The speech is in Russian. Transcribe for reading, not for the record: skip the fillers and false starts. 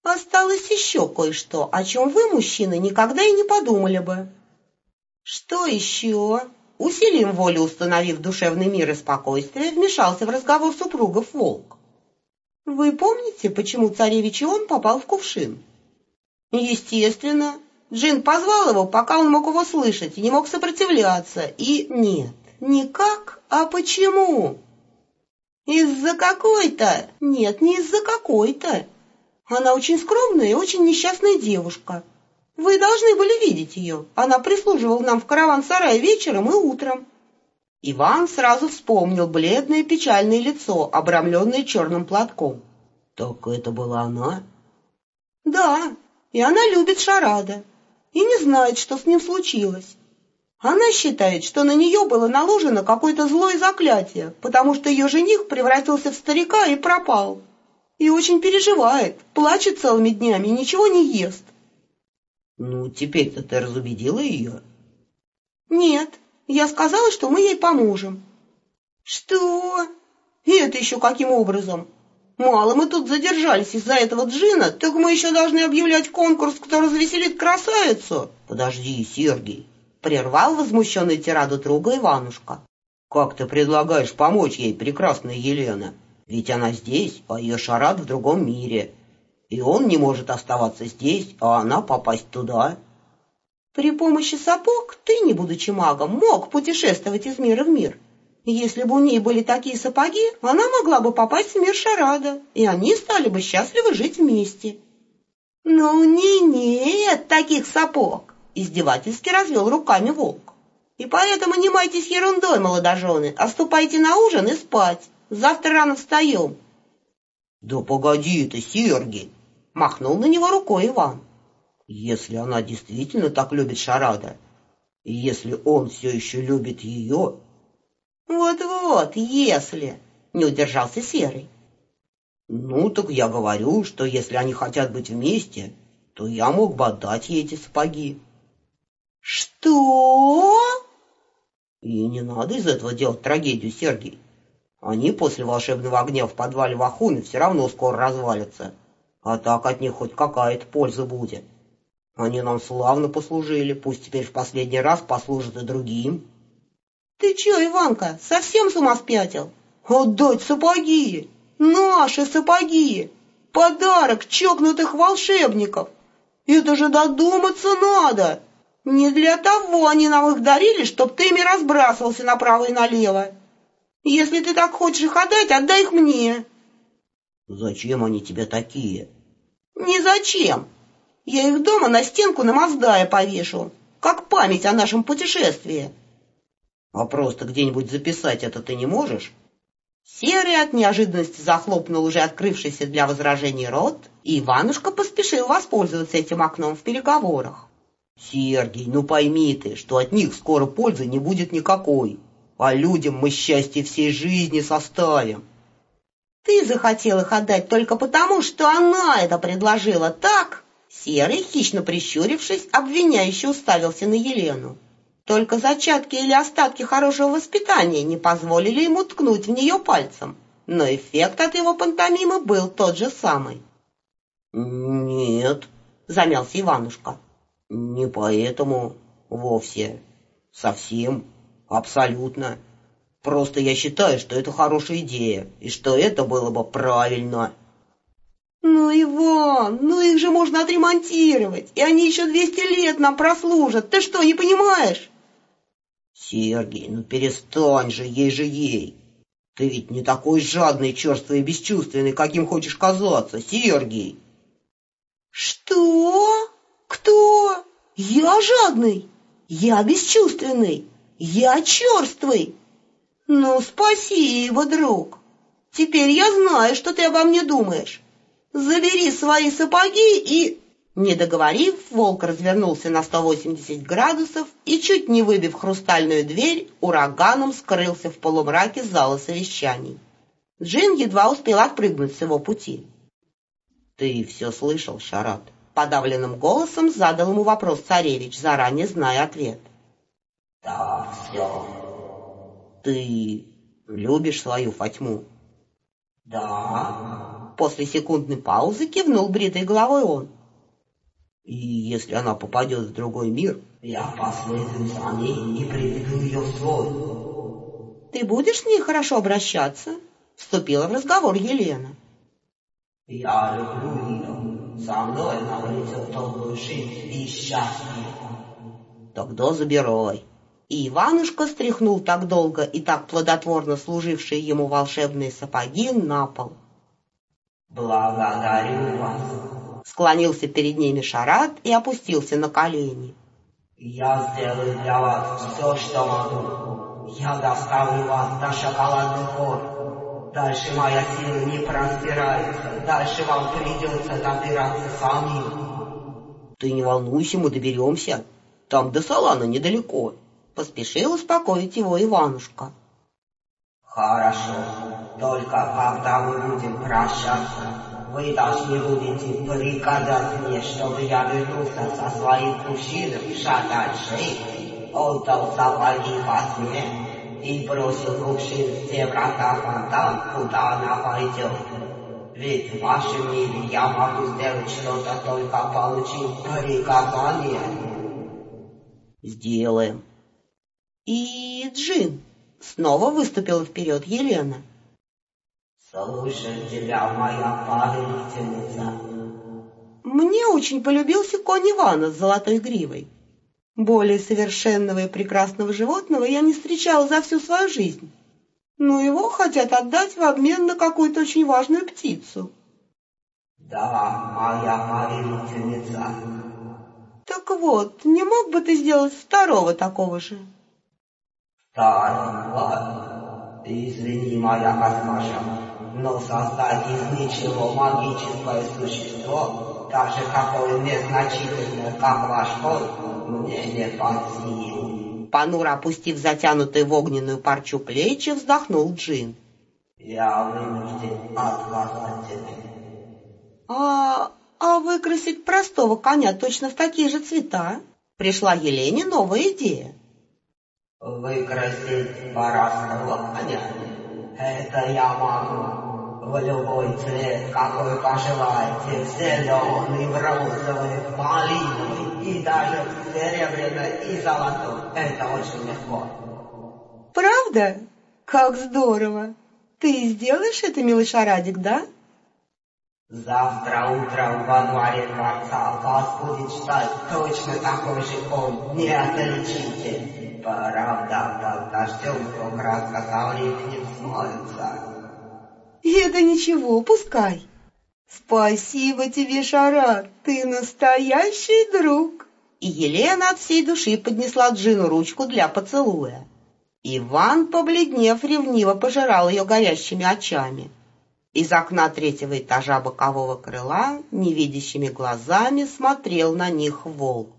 осталось еще кое-что, о чем вы, мужчины, никогда и не подумали бы. Что еще? Усилием воли установив душевный мир и спокойствие, вмешался в разговор супругов волк. Вы помните, почему царевич Ион попал в кувшин? Естественно. Джин позвал его, пока он мог его слышать, и не мог сопротивляться. И нет, не как, а почему? Из-за какой-то? Нет, не из-за какой-то. Она очень скромная и очень несчастная девушка. Вы должны были видеть ее. Она прислуживала нам в караван-сарае вечером и утром. Иван сразу вспомнил бледное печальное лицо, обрамленное черным платком. Так это была она? Да, и она любит Шарада. И не знает, что с ним случилось. Она считает, что на нее было наложено какое-то злое заклятие, потому что ее жених превратился в старика и пропал. И очень переживает, плачет целыми днями и ничего не ест. Ну, теперь-то ты разубедила ее? Нет, я сказала, что мы ей поможем. Что? И это еще каким образом? Мало мы тут задержались из-за этого джина, так мы еще должны объявлять конкурс, кто развеселит красавицу. Подожди, Сергей, прервал возмущенный тираду друга Иванушка. Как ты предлагаешь помочь ей, прекрасная Елена? Ведь она здесь, а ее Шарад в другом мире. И он не может оставаться здесь, а она попасть туда. При помощи сапог ты, не будучи магом, мог путешествовать из мира в мир. Если бы у ней были такие сапоги, она могла бы попасть в мир Шарада, и они стали бы счастливо жить вместе. Но у ней нет таких сапог, издевательски развел руками волк. И поэтому не майтесь ерундой, молодожены, а ступайте на ужин и спать. Завтра рано встаем. Да погоди ты, Сергей, махнул на него рукой Иван. Если она действительно так любит Шарада, и если он все еще любит ее... Вот-вот, если... Не удержался Серый. Ну, так я говорю, что если они хотят быть вместе, то я мог бы отдать ей эти сапоги. Что? И не надо из этого делать трагедию, Сергей. Они после волшебного огня в подвале Вахуны все равно скоро развалятся. А так от них хоть какая-то польза будет. Они нам славно послужили, пусть теперь в последний раз послужат и другим. Ты че, Иванка, совсем с ума спятил? Отдать сапоги! Наши сапоги! Подарок чокнутых волшебников! Это же додуматься надо! Не для того они нам их дарили, чтоб ты ими разбрасывался направо и налево. Если ты так хочешь их отдать, отдай их мне. Зачем они тебе такие? Не зачем. Я их дома на стенку на Маздае повешу, как память о нашем путешествии. А просто где-нибудь записать это ты не можешь? Серый от неожиданности захлопнул уже открывшийся для возражений рот, и Иванушка поспешил воспользоваться этим окном в переговорах. Сергей, ну пойми ты, что от них скоро пользы не будет никакой, а людям мы счастье всей жизни составим. Ты захотел их отдать только потому, что она это предложила, так? Серый, хищно прищурившись, обвиняюще уставился на Елену. Только зачатки или остатки хорошего воспитания не позволили ему ткнуть в нее пальцем, но эффект от его пантомимы был тот же самый. «Нет», — замялся Иванушка, — «не поэтому вовсе, совсем, абсолютно. Просто я считаю, что это хорошая идея, и что это было бы правильно». «Ну, Иван, ну их же можно отремонтировать, и они еще 200 лет нам прослужат, ты что, не понимаешь?» «Сергей, ну перестань же, ей же ей. Ты ведь не такой жадный, черствый и бесчувственный, каким хочешь казаться, Сергей». «Что? Кто? Я жадный? Я бесчувственный? Я черствый? Ну, спасибо, друг. Теперь я знаю, что ты обо мне думаешь. Забери свои сапоги и...» Не договорив, волк развернулся на 180 градусов и, чуть не выбив хрустальную дверь, ураганом скрылся в полумраке зала совещаний. Джин едва успел отпрыгнуть с его пути. «Ты все слышал, Шарад?» — подавленным голосом задал ему вопрос царевич, заранее зная ответ. «Да, все. Ты любишь свою Фатьму?» «Да». После секундной паузы кивнул бритой головой он. И если она попадет в другой мир, я последую за ней и приведу ее в свой. Ты будешь с ней хорошо обращаться? Вступила в разговор Елена. Я люблю ее. Со мной она обретет долгую жизнь и счастье. Тогда забирай. И Иванушка стряхнул так долго и так плодотворно служившие ему волшебные сапоги на пол. «Благодарю вас!» Склонился перед ними Шарат и опустился на колени. «Я сделаю для вас все, что могу. Я доставлю вас до шоколадных гор. Дальше моя сила не простирается. Дальше вам придется добираться самим». «Ты не волнуйся, мы доберемся. Там до Салана недалеко», — поспешил успокоить его Иванушка. «Хорошо, только когда мы будем прощаться, вы должны будете приказать мне, чтобы я вернулся со своим кувшином в шатальшей, отдал сапоги Фатме и бросил кувшин в те врата фонтан, куда она пойдет. Ведь в вашем мире я могу сделать что-то, только получив приказание». «Сделаем». «И Джин?» — снова выступила вперед Елена. «Слушай тебя, моя повелительница». Мне очень полюбился конь Ивана с золотой гривой. Более совершенного и прекрасного животного я не встречала за всю свою жизнь. Но его хотят отдать в обмен на какую-то очень важную птицу. «Да, моя повелительница». «Так вот, не мог бы ты сделать второго такого же?» «Второй, ладно. Извини, моя госпожа, но создать из ничего магическое существо, даже такое незначительное, как ваш конь, мне не под силу». Понуро опустив затянутые в огненную парчу плечи, вздохнул Джин. «Я вынужден отказать тебе». А выкрасить простого коня точно в такие же цвета? Пришла Елене новая идея. «Выкрасить баранского коня? Это я могу. В любой цвет, какой пожелаете, в зеленый, в розовый, в малиновый и даже в серебряный и золотой. Это очень легко». «Правда? Как здорово! Ты сделаешь это, милый Шарадик, да?» «Завтра утром во дворе дворца вас будет ждать точно такой же конь, не отличите. Правда, под дождем то краска со временем смоется». «Это ничего, пускай. Спасибо тебе, Шарат, ты настоящий друг». И Елена от всей души поднесла Джину ручку для поцелуя. Иван, побледнев, ревниво пожирал ее горящими очами. Из окна третьего этажа бокового крыла невидящими глазами смотрел на них волк.